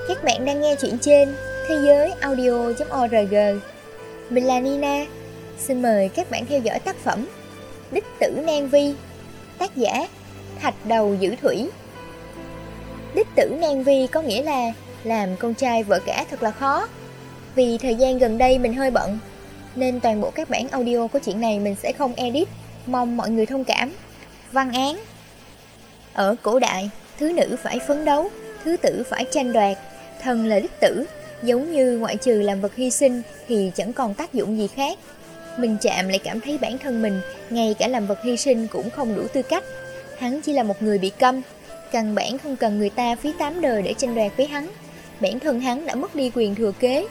Các bạn đang nghe chuyện trên thế giới audio.org. Mình là Nina. Xin mời các bạn theo dõi tác phẩm Đích tử Nan Vi, tác giả Thạch Đầu Giữ Thủy. Đích tử Nan Vi có nghĩa là làm con trai vợ cả thật là khó. Vì thời gian gần đây mình hơi bận, nên toàn bộ các bản audio của chuyện này mình sẽ không edit, mong mọi người thông cảm. Văn án. Ở cổ đại, thứ nữ phải phấn đấu, thứ tử phải tranh đoạt. Thần là đích tử, giống như ngoại trừ làm vật hy sinh thì chẳng còn tác dụng gì khác. Minh Trạm lại cảm thấy bản thân mình ngay cả làm vật hy sinh cũng không đủ tư cách. Hắn chỉ là một người bị câm, căn bản không cần người ta phí 8 đời để tranh đoạt với hắn. Bản thân hắn đã mất đi quyền thừa kế.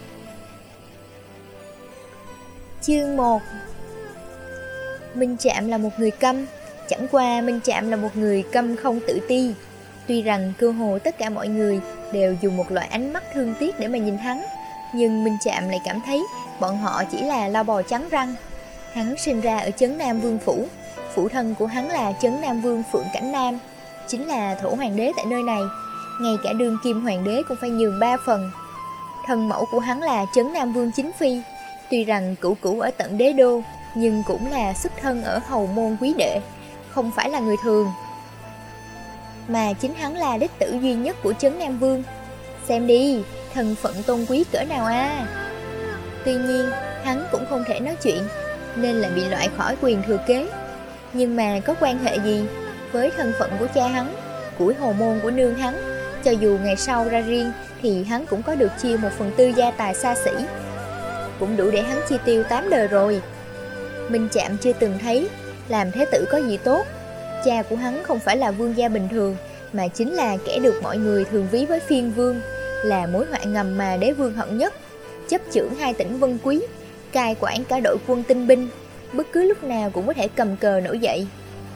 Chương 1. Minh Trạm là một người câm, chẳng qua Minh Trạm là một người câm không tự ti. Tuy rằng cơ hồ tất cả mọi người đều dùng một loại ánh mắt thương tiếc để mà nhìn hắn, nhưng Minh Trạm lại cảm thấy bọn họ chỉ là lau bò trắng răng. Hắn sinh ra ở Trấn Nam Vương Phủ, phụ thân của hắn là Trấn Nam Vương Phượng Cảnh Nam, chính là thổ hoàng đế tại nơi này. Ngay cả đương kim hoàng đế cũng phải nhường 3 phần. Thân mẫu của hắn là Trấn Nam Vương Chính Phi, tuy rằng cửu cửu ở tận đế đô, nhưng cũng là xuất thân ở hầu môn quý đệ, không phải là người thường. Mà chính hắn là đích tử duy nhất của Trấn Nam Vương. Xem đi, thân phận tôn quý cỡ nào a. Tuy nhiên, hắn cũng không thể nói chuyện, nên lại bị loại khỏi quyền thừa kế. Nhưng mà có quan hệ gì với thân phận của cha hắn, củi hồ môn của nương hắn? Cho dù ngày sau ra riêng thì hắn cũng có được chia 1/4 gia tài xa xỉ, cũng đủ để hắn chi tiêu 8 đời rồi. Minh Trạm chưa từng thấy làm thế tử có gì tốt. Cha của hắn không phải là vương gia bình thường, mà chính là kẻ được mọi người thường ví với phiên vương, là mối họa ngầm mà đế vương hận nhất. Chấp chưởng 2 tỉnh Vân Quý, cai quản cả đội quân tinh binh, bất cứ lúc nào cũng có thể cầm cờ nổi dậy.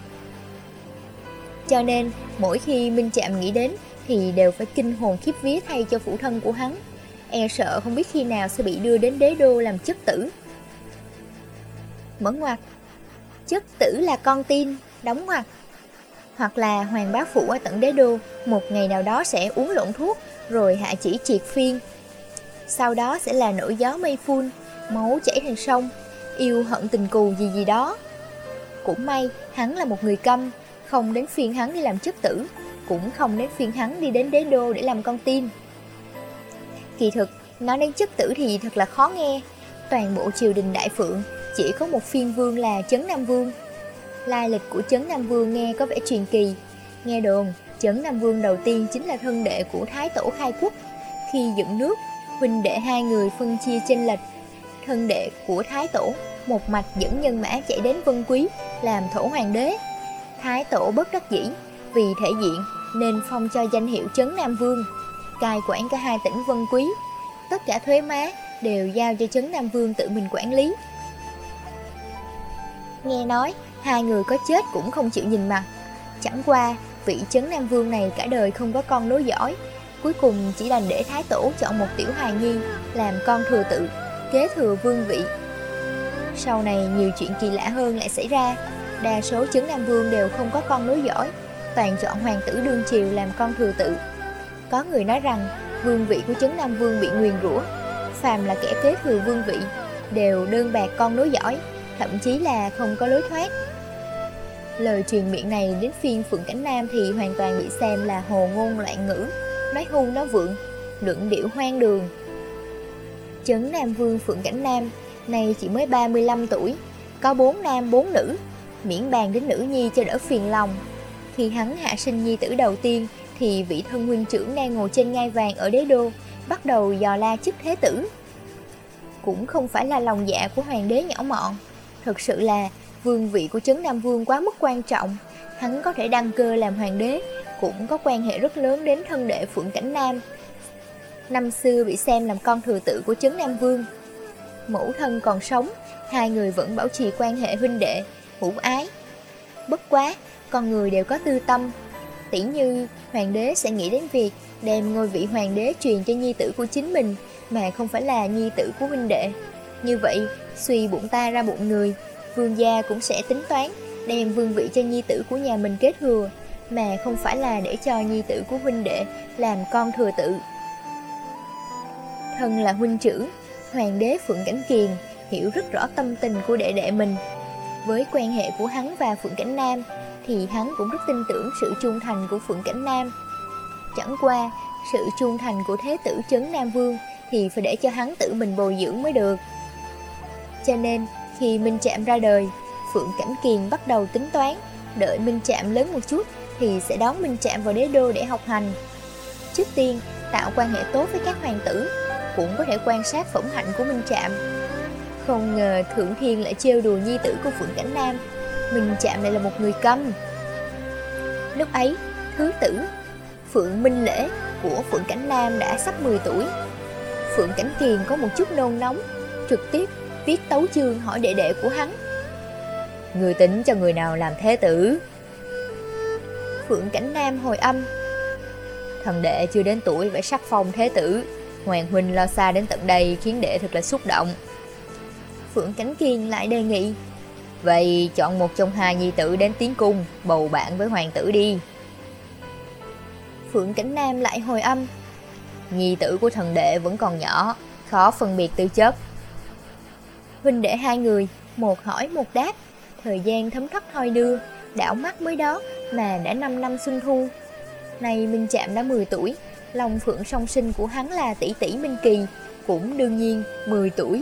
Cho nên mỗi khi Minh Trạm nghĩ đến thì đều phải kinh hồn khiếp vía thay cho phụ thân của hắn, e sợ không biết khi nào sẽ bị đưa đến đế đô làm chất tử. Mở ngoặc. Chất tử là con tin, đóng ngoặc. Hoặc là hoàng bá phụ ở tận đế đô một ngày nào đó sẽ uống lộn thuốc rồi hạ chỉ triệt phiên. Sau đó sẽ là nổi gió mây phun, máu chảy thành sông, yêu hận tình cù gì gì đó. Cũng may hắn là một người câm, không đến phiên hắn đi làm chất tử, cũng không đến phiên hắn đi đến đế đô để làm con tin. Kỳ thực, nói đến chất tử thì thật là khó nghe. Toàn bộ triều đình Đại Phượng chỉ có một phiên vương là Trấn Nam Vương. Lai lịch của Trấn Nam Vương nghe có vẻ truyền kỳ. Nghe đồn, Trấn Nam Vương đầu tiên chính là thân đệ của Thái Tổ khai quốc. Khi dựng nước, huynh đệ 2 người phân chia chênh lệch. Thân đệ của Thái Tổ một mạch dẫn nhân mã chạy đến Vân Quý làm thổ hoàng đế. Thái Tổ bất đắc dĩ, vì thể diện nên phong cho danh hiệu Trấn Nam Vương, cai quản cả 2 tỉnh Vân Quý. Tất cả thuế má đều giao cho Trấn Nam Vương tự mình quản lý. Nghe nói 2 người có chết cũng không chịu nhìn mặt. Chẳng qua vị Trấn Nam Vương này cả đời không có con nối dõi, cuối cùng chỉ đành để Thái Tổ chọn một tiểu hài nhi làm con thừa tự, kế thừa vương vị. Sau này nhiều chuyện kỳ lạ hơn lại xảy ra. Đa số Trấn Nam Vương đều không có con nối dõi, toàn chọn hoàng tử đương triều làm con thừa tự. Có người nói rằng vương vị của Trấn Nam Vương bị nguyền rủa, phàm là kẻ kế thừa vương vị đều đơn bạc con nối dõi, thậm chí là không có lối thoát. Lời truyền miệng này đến phiên Phượng Cảnh Nam thì hoàn toàn bị xem là hồ ngôn loạn ngữ, nói hưu nói vượng, luận điệu hoang đường. Trấn Nam Vương Phượng Cảnh Nam nay chỉ mới 35 tuổi, có 4 nam 4 nữ, miễn bàn đến nữ nhi cho đỡ phiền lòng. Khi hắn hạ sinh nhi tử đầu tiên thì vị thân huynh trưởng đang ngồi trên ngai vàng ở đế đô bắt đầu dò la chức thế tử. Cũng không phải là lòng dạ của hoàng đế nhỏ mọn, thực sự là vương vị của Trấn Nam Vương quá mức quan trọng. Hắn có thể đăng cơ làm hoàng đế cũng có quan hệ rất lớn đến thân đệ Phượng Cảnh Nam, năm xưa bị xem làm con thừa tự của Trấn Nam Vương. Mẫu thân còn sống, 2 người vẫn bảo trì quan hệ huynh đệ, hữu ái. Bất quá, con người đều có tư tâm. Tỉ như hoàng đế sẽ nghĩ đến việc đem ngôi vị hoàng đế truyền cho nhi tử của chính mình, mà không phải là nhi tử của huynh đệ. Như vậy, suy bụng ta ra bụng người, vương gia cũng sẽ tính toán đem vương vị cho nhi tử của nhà mình kế thừa, mà không phải là để cho nhi tử của huynh đệ làm con thừa tự. Thân là huynh trưởng, hoàng đế Phượng Cảnh Kiền hiểu rất rõ tâm tình của đệ đệ mình. Với quan hệ của hắn và Phượng Cảnh Nam thì hắn cũng rất tin tưởng sự trung thành của Phượng Cảnh Nam. Chẳng qua, sự trung thành của thế tử Trấn Nam Vương thì phải để cho hắn tự mình bồi dưỡng mới được. Cho nên, khi Minh Trạm ra đời, Phượng Cảnh Kiền bắt đầu tính toán, đợi Minh Trạm lớn một chút thì sẽ đón Minh Trạm vào đế đô để học hành. Trước tiên, tạo quan hệ tốt với các hoàng tử, cũng có thể quan sát phẩm hạnh của Minh Trạm. Không ngờ Thượng Thiên lại trêu đùa nhi tử của Phượng Cảnh Nam, Minh Trạm lại là một người câm. Lúc ấy, thứ tử Phượng Minh Lễ của Phượng Cảnh Nam đã sắp 10 tuổi. Phượng Cảnh Kiền có một chút nôn nóng, trực tiếp viết tấu chương hỏi đệ đệ của hắn: người tính cho người nào làm thế tử? Phượng Cảnh Nam hồi âm: thần đệ chưa đến tuổi phải sắc phong thế tử, hoàng huynh lo xa đến tận đây khiến đệ thật là xúc động. Phượng Cảnh Kiền lại đề nghị: vậy chọn một trong hai nhi tử đến tiến cung bầu bạn với hoàng tử đi. Phượng Cảnh Nam lại hồi âm: nhi tử của thần đệ vẫn còn nhỏ, khó phân biệt tư chất. Huynh đệ hai người một hỏi một đáp, thời gian thấm thoát thoi đưa, đảo mắt mới đó mà đã 5 năm xuân thu. Nay Minh Trạm đã 10 tuổi, Long Phượng song sinh của hắn là tỷ tỷ Minh Kỳ cũng đương nhiên 10 tuổi.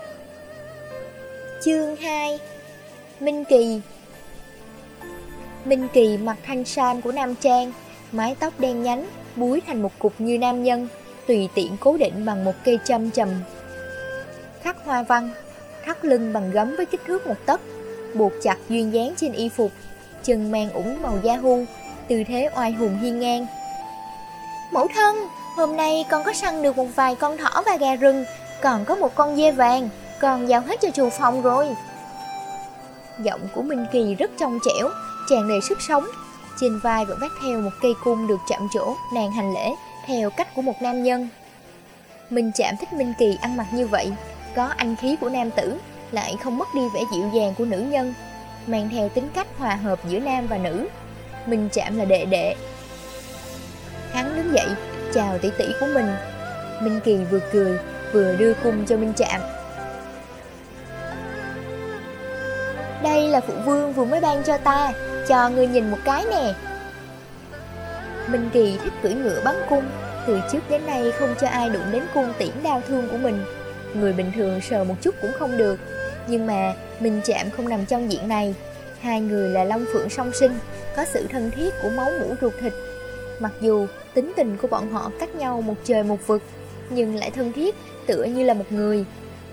Chương 2: Minh Kỳ. Minh Kỳ mặc thanh sam của nam trang, mái tóc đen nhánh búi thành một cục như nam nhân, tùy tiện cố định bằng một cây châm trầm khắc hoa văn, thắt lưng bằng gấm với kích thước 1 tấc, buộc chặt duyên dáng trên y phục, chân mang ủng màu da hu, tư thế oai hùng hiên ngang. Mẫu thân, hôm nay con có săn được một vài con thỏ và gà rừng, còn có một con dê vàng, con giao hết cho trù phòng rồi. Giọng của Minh Kỳ rất trong trẻo, tràn đầy sức sống. Trên vai vẫn vác theo một cây cung được chạm trổ, nàng hành lễ theo cách của một nam nhân. Minh Trạm thích Minh Kỳ ăn mặc như vậy, có anh khí của nam tử, lại không mất đi vẻ dịu dàng của nữ nhân, mang theo tính cách hòa hợp giữa nam và nữ. Minh Trạm là đệ đệ. Hắn đứng dậy chào tỷ tỷ của mình. Minh Kỳ vừa cười vừa đưa cung cho Minh Trạm. Đây là phụ vương vừa mới ban cho ta, cho ngươi nhìn một cái nè. Minh Kỳ thích cưỡi ngựa bắn cung, từ trước đến nay không cho ai đụng đến cung tiễn đao thương của mình. Người bình thường sờ một chút cũng không được, nhưng mà Minh Trạm không nằm trong diện này. Hai người là Long Phượng song sinh, có sự thân thiết của máu mủ ruột thịt. Mặc dù tính tình của bọn họ cách nhau một trời một vực, nhưng lại thân thiết tựa như là một người.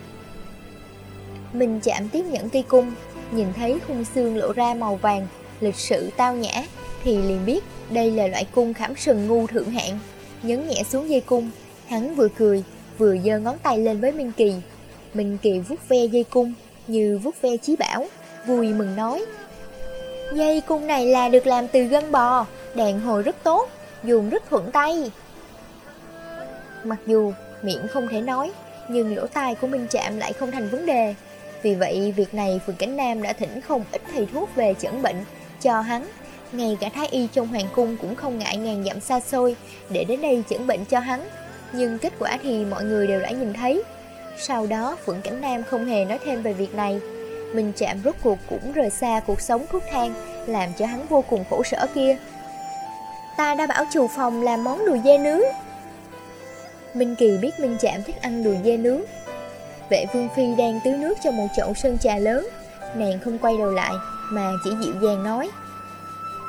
Minh Trạm tiếp nhận cây cung, nhìn thấy khung xương lộ ra màu vàng, lịch sự tao nhã, thì liền biết đây là loại cung khảm sừng ngu thượng hạng. Nhấn nhẹ xuống dây cung, hắn vừa cười vừa giơ ngón tay lên với Minh Kỳ. Minh Kỳ vuốt ve dây cung như vuốt ve chí bảo, vui mừng nói: dây cung này là được làm từ gân bò, đàn hồi rất tốt, dùng rất thuận tay. Mặc dù miệng không thể nói, nhưng lỗ tai của Minh Trạm lại không thành vấn đề. Vì vậy việc này Phượng Cảnh Nam đã thỉnh không ít thầy thuốc về chẩn bệnh cho hắn. Ngay cả thái y trong hoàng cung cũng không ngại ngàn dặm xa xôi để đến đây chẩn bệnh cho hắn. Nhưng kết quả thì mọi người đều đã nhìn thấy. Sau đó Phượng Cảnh Nam không hề nói thêm về việc này. Minh Trạm rốt cuộc cũng rời xa cuộc sống thuốc thang, làm cho hắn vô cùng khổ sở kia. Ta đã bảo trù phòng làm món đùi dê nướng. Minh Kỳ biết Minh Trạm thích ăn đùi dê nướng. Vệ Vương Phi đang tưới nước cho một chậu sơn trà lớn, nàng không quay đầu lại mà chỉ dịu dàng nói: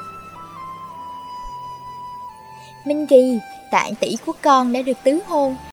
Minh Kỳ, tại tỷ của con đã được tứ hôn,